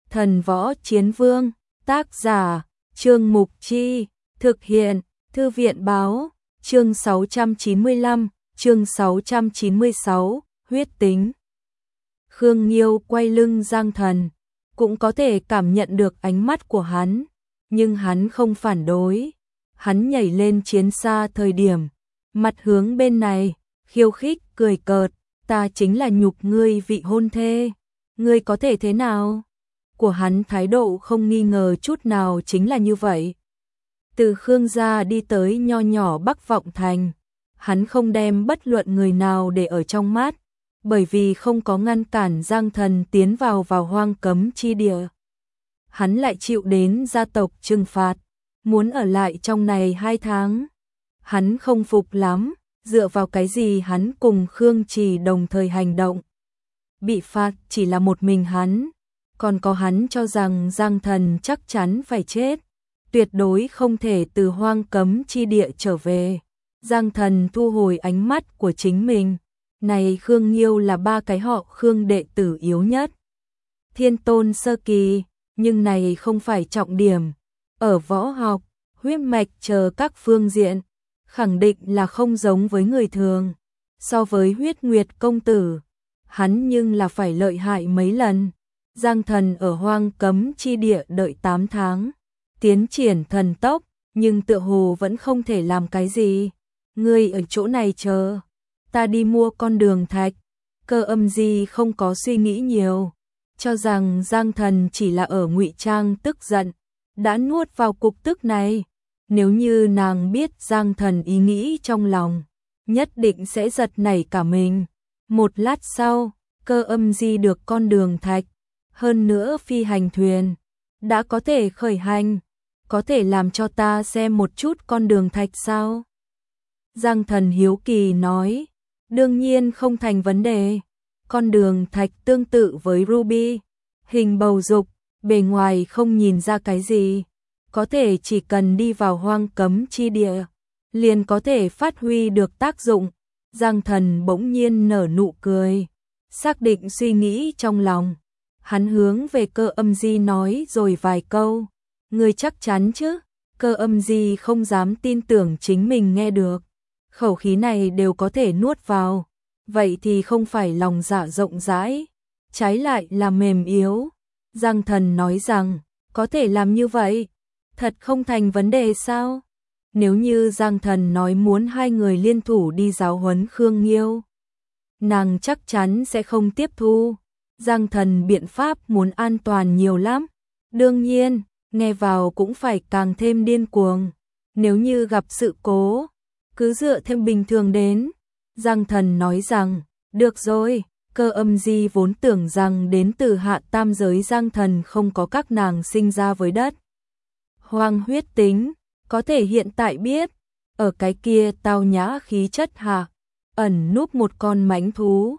Thần Võ Chiến Vương, tác giả, Trương Mục Chi, thực hiện, Thư viện Báo, chương 695, chương 696, huyết tính. Khương Nghiêu quay lưng Giang Thần, cũng có thể cảm nhận được ánh mắt của hắn, nhưng hắn không phản đối. Hắn nhảy lên chiến xa thời điểm, mặt hướng bên này, khiêu khích, cười cợt, ta chính là nhục ngươi vị hôn thê, ngươi có thể thế nào? Của hắn thái độ không nghi ngờ chút nào chính là như vậy. Từ Khương gia đi tới nho nhỏ Bắc Vọng Thành, hắn không đem bất luận người nào để ở trong mắt, bởi vì không có ngăn cản Giang Thần tiến vào hoang cấm chi địa. Hắn lại chịu đến gia tộc trừng phạt, muốn ở lại trong này 2 tháng. Hắn không phục lắm, dựa vào cái gì hắn cùng Khương Trì đồng thời hành động. Bị phạt chỉ là một mình hắn, còn có hắn cho rằng Giang Thần chắc chắn phải chết, tuyệt đối không thể từ hoang cấm chi địa trở về. Giang Thần thu hồi ánh mắt của chính mình, này Khương Nghiêu là 3 cái họ Khương đệ tử yếu nhất. Thiên tôn sơ kỳ, nhưng này không phải trọng điểm. Ở võ học, huyết mạch chờ các phương diện, khẳng định là không giống với người thường. So với huyết nguyệt công tử, hắn nhưng là phải lợi hại mấy lần. Giang Thần ở hoang cấm chi địa đợi 8 tháng, tiến triển thần tốc, nhưng tựa hồ vẫn không thể làm cái gì. Ngươi ở chỗ này chờ, ta đi mua con đường thạch. Cơ Âm Di không có suy nghĩ nhiều, cho rằng Giang Thần chỉ là ở ngụy trang tức giận, đã nuốt vào cục tức này. Nếu như nàng biết Giang Thần ý nghĩ trong lòng, nhất định sẽ giật nảy cả mình. Một lát sau, Cơ Âm Di được con đường thạch, hơn nữa phi hành thuyền, đã có thể khởi hành. Có thể làm cho ta xem một chút con đường thạch sao? Giang Thần hiếu kỳ nói, đương nhiên không thành vấn đề. Con đường thạch tương tự với Ruby, hình bầu dục, bề ngoài không nhìn ra cái gì. Có thể chỉ cần đi vào hoang cấm chi địa, liền có thể phát huy được tác dụng. Giang Thần bỗng nhiên nở nụ cười, xác định suy nghĩ trong lòng. Hắn hướng về Cơ Âm Di nói rồi vài câu. Ngươi chắc chắn chứ? Cơ Âm Di không dám tin tưởng chính mình nghe được. Khẩu khí này đều có thể nuốt vào, vậy thì không phải lòng dạ rộng rãi, trái lại là mềm yếu. Giang Thần nói rằng, có thể làm như vậy, thật không thành vấn đề sao? Nếu như Giang Thần nói muốn 2 người liên thủ đi giáo huấn Khương Nghiêu, nàng chắc chắn sẽ không tiếp thu. Giang Thần biện pháp muốn an toàn nhiều lắm. Đương nhiên, nghe vào cũng phải càng thêm điên cuồng. Nếu như gặp sự cố, cứ dựa theo bình thường đến. Giang Thần nói rằng, được rồi. Cơ Âm Di vốn tưởng rằng đến từ hạ tam giới Giang Thần không có các nàng sinh ra với đất hoang huyết tính, có thể hiện tại biết, ở cái kia tao nhã khí chất hạ, ẩn núp một con mãnh thú.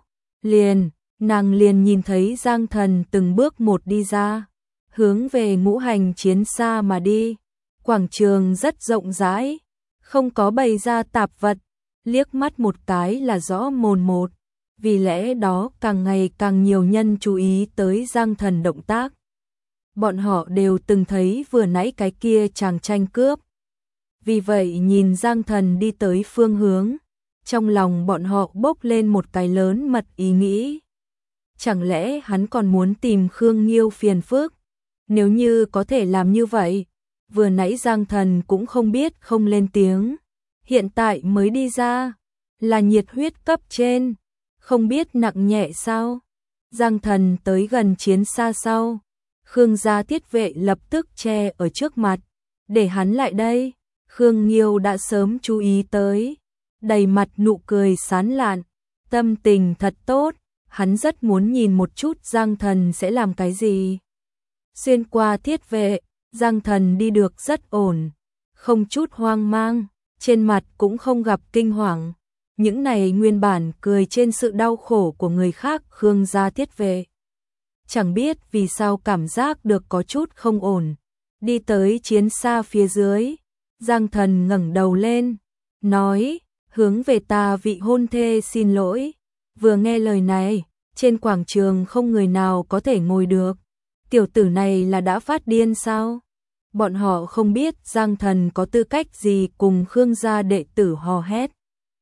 Nàng liền nhìn thấy Giang Thần từng bước một đi ra, hướng về ngũ hành chiến xa mà đi. Quảng trường rất rộng rãi, không có bày ra tạp vật, liếc mắt một cái là rõ mồn một. Vì lẽ đó càng ngày càng nhiều nhân chú ý tới Giang Thần động tác. Bọn họ đều từng thấy vừa nãy cái kia chàng tranh cướp. Vì vậy nhìn Giang Thần đi tới phương hướng, trong lòng bọn họ bốc lên một cái lớn mật ý nghĩ. Chẳng lẽ hắn còn muốn tìm Khương Nghiêu phiền phức? Nếu như có thể làm như vậy, vừa nãy Giang Thần cũng không biết không lên tiếng. Hiện tại mới đi ra, là nhiệt huyết cấp trên, không biết nặng nhẹ sao? Giang Thần tới gần chiến xa sau, Khương gia thiết vệ lập tức che ở trước mặt, để hắn lại đây. Khương Nghiêu đã sớm chú ý tới, đầy mặt nụ cười sán lạn, tâm tình thật tốt. Hắn rất muốn nhìn một chút Giang Thần sẽ làm cái gì. Xuyên qua thiết vệ, Giang Thần đi được rất ổn, không chút hoang mang, trên mặt cũng không gặp kinh hoàng. Những này nguyên bản cười trên sự đau khổ của người khác Khương gia thiết vệ. Chẳng biết vì sao cảm giác được có chút không ổn. Đi tới chiến xa phía dưới, Giang Thần ngẩng đầu lên, nói, hướng về ta vị hôn thê xin lỗi. Vừa nghe lời này, trên quảng trường không người nào có thể ngồi được. Tiểu tử này là đã phát điên sao? Bọn họ không biết Giang Thần có tư cách gì cùng Khương gia đệ tử hò hét.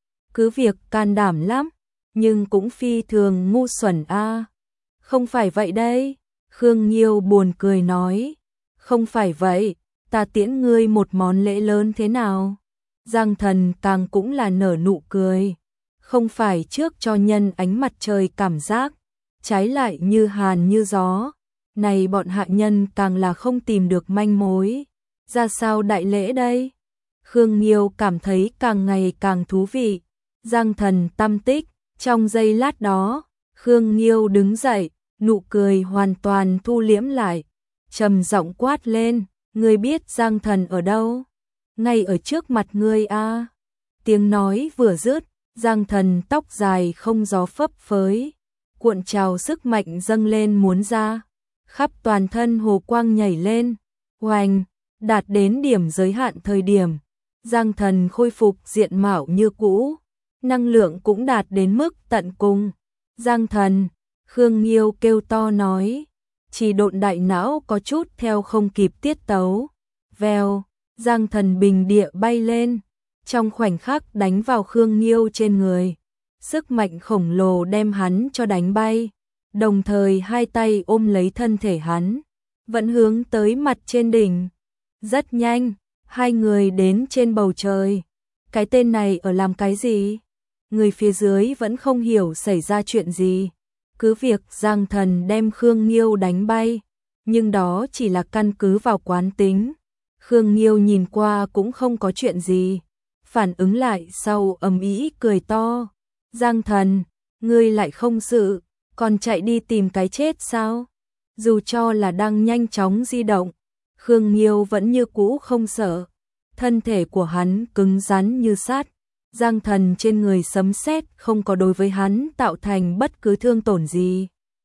Cứ việc can đảm lắm, nhưng cũng phi thường ngu xuẩn a. Không phải vậy đây, Khương Nghiêu buồn cười nói. Không phải vậy, ta tiễn ngươi một món lễ lớn thế nào? Giang Thần càng cũng là nở nụ cười. Không phải trước cho nhân ánh mặt trời cảm giác, trái lại như hàn như gió. Này bọn hạ nhân càng là không tìm được manh mối. Ra sao đại lễ đây? Khương Nghiêu cảm thấy càng ngày càng thú vị. Giang Thần tâm tích, trong giây lát đó, Khương Nghiêu đứng dậy, nụ cười hoàn toàn thu liễm lại, trầm giọng quát lên, ngươi biết Giang Thần ở đâu? Ngay ở trước mặt ngươi a. Tiếng nói vừa dứt, Giang Thần tóc dài không gió phấp phới, cuộn trào sức mạnh dâng lên muốn ra, khắp toàn thân hồ quang nhảy lên, oanh, đạt đến điểm giới hạn thời điểm, Giang Thần khôi phục diện mạo như cũ, năng lượng cũng đạt đến mức tận cùng. Giang Thần, Khương Nghiêu kêu to nói, chỉ độn đại não có chút theo không kịp tiết tấu. Vèo, Giang Thần bình địa bay lên, trong khoảnh khắc đánh vào Khương Nghiêu trên người. Sức mạnh khổng lồ đem hắn cho đánh bay, đồng thời hai tay ôm lấy thân thể hắn, vẫn hướng tới mặt trên đỉnh. Rất nhanh, hai người đến trên bầu trời. Cái tên này ở làm cái gì? Người phía dưới vẫn không hiểu xảy ra chuyện gì. Cứ việc Giang Thần đem Khương Nghiêu đánh bay, nhưng đó chỉ là căn cứ vào quán tính. Khương Nghiêu nhìn qua cũng không có chuyện gì, phản ứng lại sau ầm ĩ cười to. Giang Thần, ngươi lại không sự, còn chạy đi tìm cái chết sao? Dù cho là đang nhanh chóng di động, Khương Nghiêu vẫn như cũ không sợ. Thân thể của hắn cứng rắn như sắt. Giang Thần trên người sấm sét không có đối với hắn tạo thành bất cứ thương tổn gì.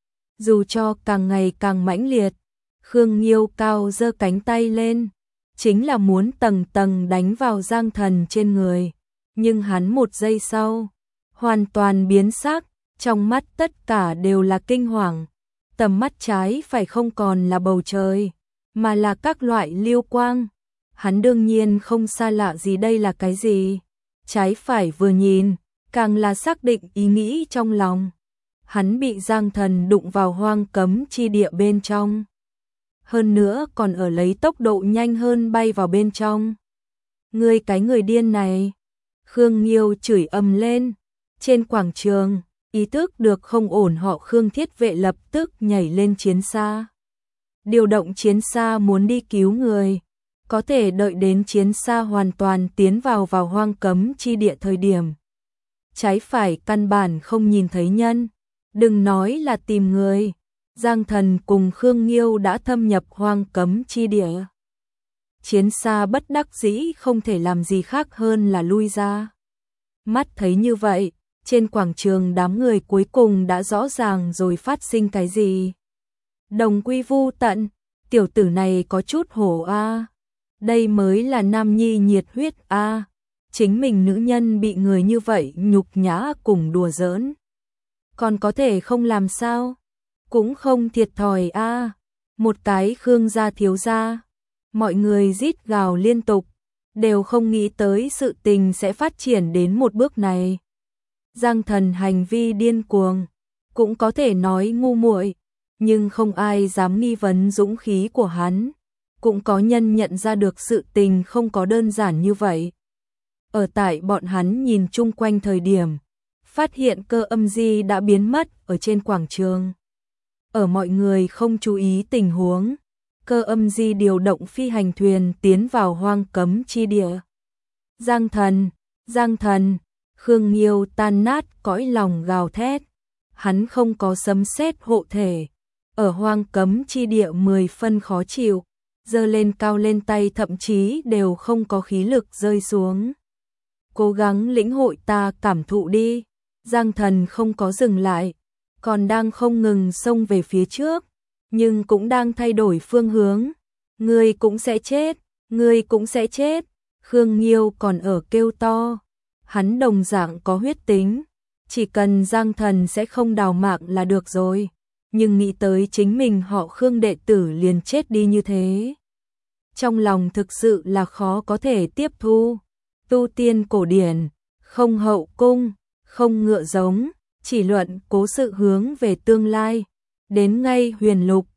Dù cho càng ngày càng mãnh liệt, Khương Nghiêu cao giơ cánh tay lên, chính là muốn tầng tầng đánh vào Giang Thần trên người. Nhưng hắn một giây sau, hoàn toàn biến sắc, trong mắt tất cả đều là kinh hoàng. Tầm mắt trái phải không còn là bầu trời, mà là các loại lưu quang. Hắn đương nhiên không xa lạ gì đây là cái gì. Trái phải vừa nhìn, càng là xác định ý nghĩ trong lòng. Hắn bị Giang Thần đụng vào hoang cấm chi địa bên trong. Hơn nữa còn ở lấy tốc độ nhanh hơn bay vào bên trong. Ngươi cái người điên này. Khương Nghiêu chửi ầm lên. Trên quảng trường, ý thức được không ổn họ Khương Thiết Vệ lập tức nhảy lên chiến xa. Điều động chiến xa muốn đi cứu người. Có thể đợi đến chiến xa hoàn toàn tiến vào hoang cấm chi địa thời điểm. Trái phải căn bản không nhìn thấy nhân. Đừng nói là tìm người. Giang Thần cùng Khương Nghiêu đã thâm nhập hoang cấm chi địa. Chiến xa bất đắc dĩ không thể làm gì khác hơn là lui ra. Mắt thấy như vậy, trên quảng trường đám người cuối cùng đã rõ ràng rồi phát sinh cái gì. Đồng quy vu tận, tiểu tử này có chút hổ a. Đây mới là nam nhi nhiệt huyết a. Chính mình nữ nhân bị người như vậy nhục nhã cùng đùa giỡn. Còn có thể không làm sao? Cũng không thiệt thòi a. Một cái Khương gia thiếu gia. Mọi người rít gào liên tục, đều không nghĩ tới sự tình sẽ phát triển đến một bước này. Giang Thần hành vi điên cuồng, cũng có thể nói ngu muội, nhưng không ai dám nghi vấn dũng khí của hắn. Cũng có nhân nhận ra được sự tình không có đơn giản như vậy. Ở tại bọn hắn nhìn chung quanh thời điểm, phát hiện Cơ Âm Di đã biến mất ở trên quảng trường. Ở mọi người không chú ý tình huống, Cơ Âm Di điều động phi hành thuyền tiến vào hoang cấm chi địa. Giang Thần, Khương Nghiêu tan nát cõi lòng gào thét. Hắn không có sấm sét hộ thể, ở hoang cấm chi địa 10 phân khó chịu, giơ lên cao lên tay thậm chí đều không có khí lực rơi xuống. Cố gắng lĩnh hội ta cảm thụ đi. Giang Thần không có dừng lại, còn đang không ngừng xông về phía trước, nhưng cũng đang thay đổi phương hướng. Ngươi cũng sẽ chết, ngươi cũng sẽ chết. Khương Nghiêu còn ở kêu to. Hắn đồng dạng có huyết tính, chỉ cần Giang Thần sẽ không đào mạng là được rồi. nhưng nghĩ tới chính mình họ Khương đệ tử liền chết đi như thế. Trong lòng thực sự là khó có thể tiếp thu. Tu tiên cổ điển, không hậu cung, không ngựa giống, chỉ luận cố sự hướng về tương lai. Đến ngay huyền lục,